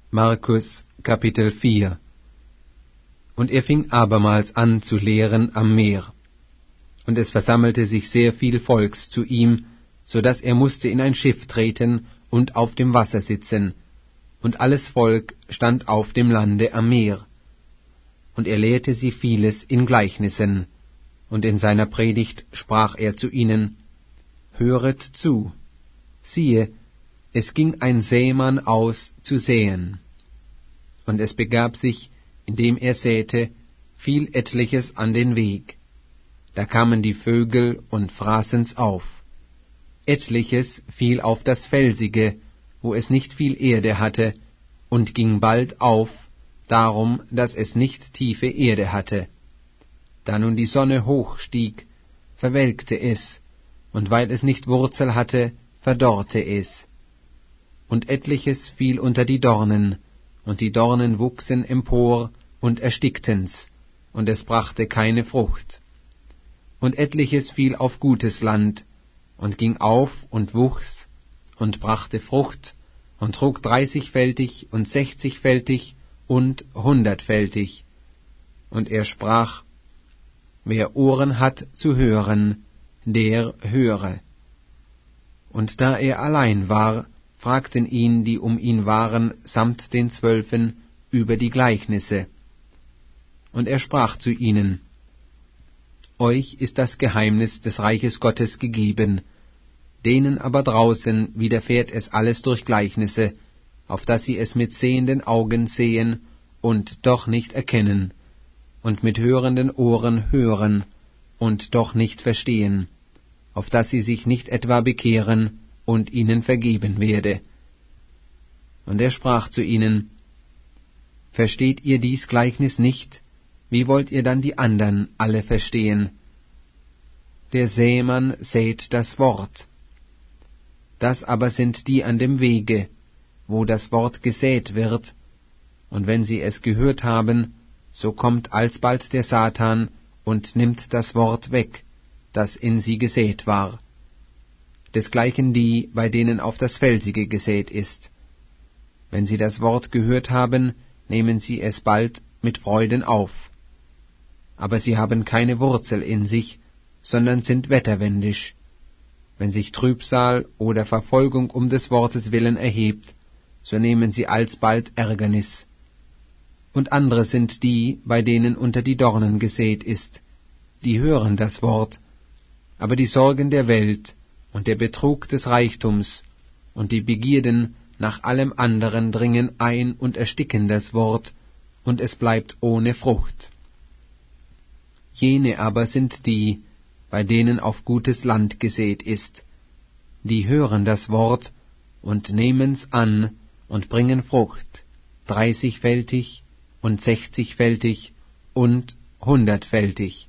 Markus Kapitel 4. Und er fing abermals an zu lehren am Meer. Und es versammelte sich sehr viel Volks zu ihm, so daß er musste in ein Schiff treten und auf dem Wasser sitzen, und alles Volk stand auf dem Lande am Meer. Und er lehrte sie vieles in Gleichnissen, und in seiner Predigt sprach er zu ihnen: Höret zu, siehe, es ging ein Sämann aus zu säen. Und es begab sich, indem er säte, fiel etliches an den Weg. Da kamen die Vögel und fraßen's auf. Etliches fiel auf das Felsige, wo es nicht viel Erde hatte, und ging bald auf, darum, dass es nicht tiefe Erde hatte. Da nun die Sonne hoch stieg, verwelkte es, und weil es nicht Wurzel hatte, verdorrte es. Und etliches fiel unter die Dornen, und die Dornen wuchsen empor und erstickten's, und es brachte keine Frucht. Und etliches fiel auf gutes Land, und ging auf und wuchs, und brachte Frucht, und trug 30-fältig und 60-fältig und 100-fältig. Und er sprach: Wer Ohren hat zu hören, der höre. Und da er allein war, fragten ihn, die um ihn waren, samt den 12 über die Gleichnisse. Und er sprach zu ihnen: Euch ist das Geheimnis des Reiches Gottes gegeben, denen aber draußen widerfährt es alles durch Gleichnisse, auf dass sie es mit sehenden Augen sehen und doch nicht erkennen, und mit hörenden Ohren hören und doch nicht verstehen, auf dass sie sich nicht etwa bekehren und ihnen vergeben werde. Und er sprach zu ihnen: Versteht ihr dies Gleichnis nicht? Wie wollt ihr dann die andern alle verstehen? Der Sämann sät das Wort. Das aber sind die an dem Wege, wo das Wort gesät wird, und wenn sie es gehört haben, so kommt alsbald der Satan und nimmt das Wort weg, das in sie gesät war. Desgleichen die, bei denen auf das Felsige gesät ist. Wenn sie das Wort gehört haben, nehmen sie es bald mit Freuden auf. Aber sie haben keine Wurzel in sich, sondern sind wetterwendisch. Wenn sich Trübsal oder Verfolgung um des Wortes willen erhebt, so nehmen sie alsbald Ärgernis. Und andere sind die, bei denen unter die Dornen gesät ist, die hören das Wort, aber die Sorgen der Welt und der Betrug des Reichtums und die Begierden nach allem anderen dringen ein und ersticken das Wort, und es bleibt ohne Frucht. Jene aber sind die, bei denen auf gutes Land gesät ist. Die hören das Wort und nehmen's an und bringen Frucht, 30-fältig und 60-fältig und 100-fältig.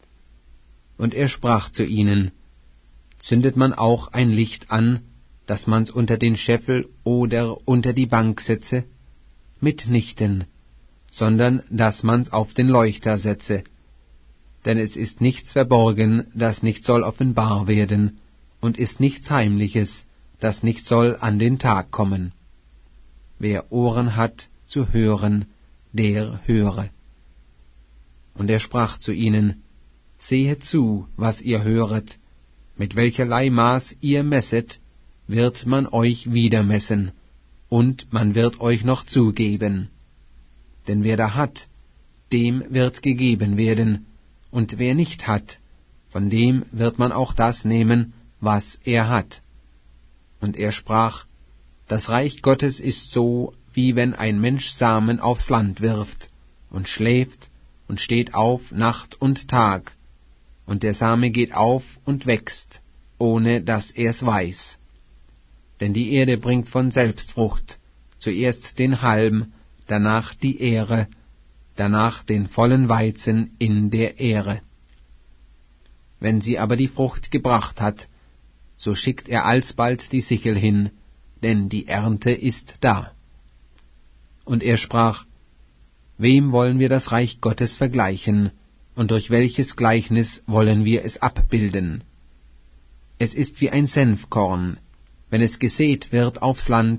Und er sprach zu ihnen: Zündet man auch ein Licht an, dass man's unter den Scheffel oder unter die Bank setze? Mitnichten, sondern dass man's auf den Leuchter setze. Denn es ist nichts verborgen, das nicht soll offenbar werden, und ist nichts Heimliches, das nicht soll an den Tag kommen. Wer Ohren hat zu hören, der höre. Und er sprach zu ihnen: Sehet zu, was ihr höret, mit welcherlei Maß ihr messet, wird man euch wieder messen, und man wird euch noch zugeben. Denn wer da hat, dem wird gegeben werden, und wer nicht hat, von dem wird man auch das nehmen, was er hat. Und er sprach: Das Reich Gottes ist so, wie wenn ein Mensch Samen aufs Land wirft, und schläft und steht auf Nacht und Tag, und der Same geht auf und wächst, ohne dass er's weiß. Denn die Erde bringt von selbst Frucht, zuerst den Halm, danach die Ähre, danach den vollen Weizen in der Ähre. Wenn sie aber die Frucht gebracht hat, so schickt er alsbald die Sichel hin, denn die Ernte ist da. Und er sprach: Wem wollen wir das Reich Gottes vergleichen, und durch welches Gleichnis wollen wir es abbilden? Es ist wie ein Senfkorn, wenn es gesät wird aufs Land,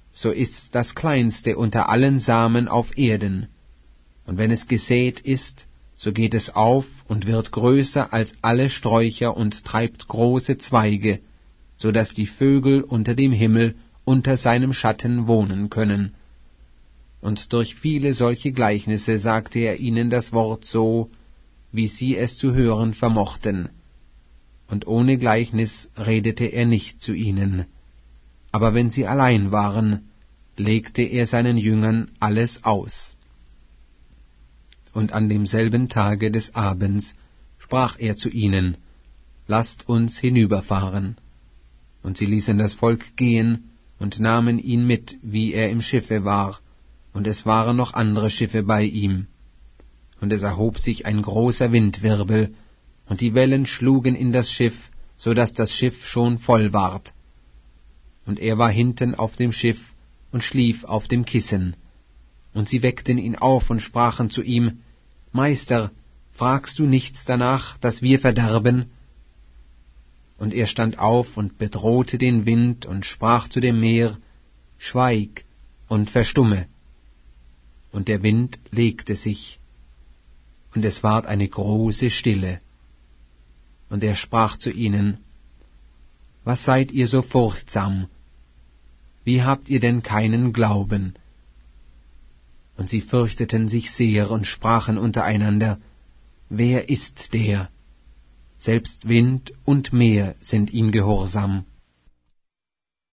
so ist's das kleinste unter allen Samen auf Erden. Und wenn es gesät ist, so geht es auf und wird größer als alle Sträucher und treibt große Zweige, so dass die Vögel unter dem Himmel unter seinem Schatten wohnen können. Und durch viele solche Gleichnisse sagte er ihnen das Wort so, wie sie es zu hören vermochten. Und ohne Gleichnis redete er nicht zu ihnen. Aber wenn sie allein waren, legte er seinen Jüngern alles aus. Und an demselben Tage des Abends sprach er zu ihnen, lasst uns hinüberfahren. Und sie ließen das Volk gehen und nahmen ihn mit, wie er im Schiffe war, und es waren noch andere Schiffe bei ihm. Und es erhob sich ein großer Windwirbel, und die Wellen schlugen in das Schiff, so daß das Schiff schon voll ward. Und er war hinten auf dem Schiff und schlief auf dem Kissen. Und sie weckten ihn auf und sprachen zu ihm, Meister, fragst du nichts danach, dass wir verderben? Und er stand auf und bedrohte den Wind und sprach zu dem Meer, Schweig und verstumme. Und der Wind legte sich, und es ward eine große Stille. Und er sprach zu ihnen, Was seid ihr so furchtsam? Wie habt ihr denn keinen Glauben? Und sie fürchteten sich sehr und sprachen untereinander, Wer ist der? Selbst Wind und Meer sind ihm gehorsam.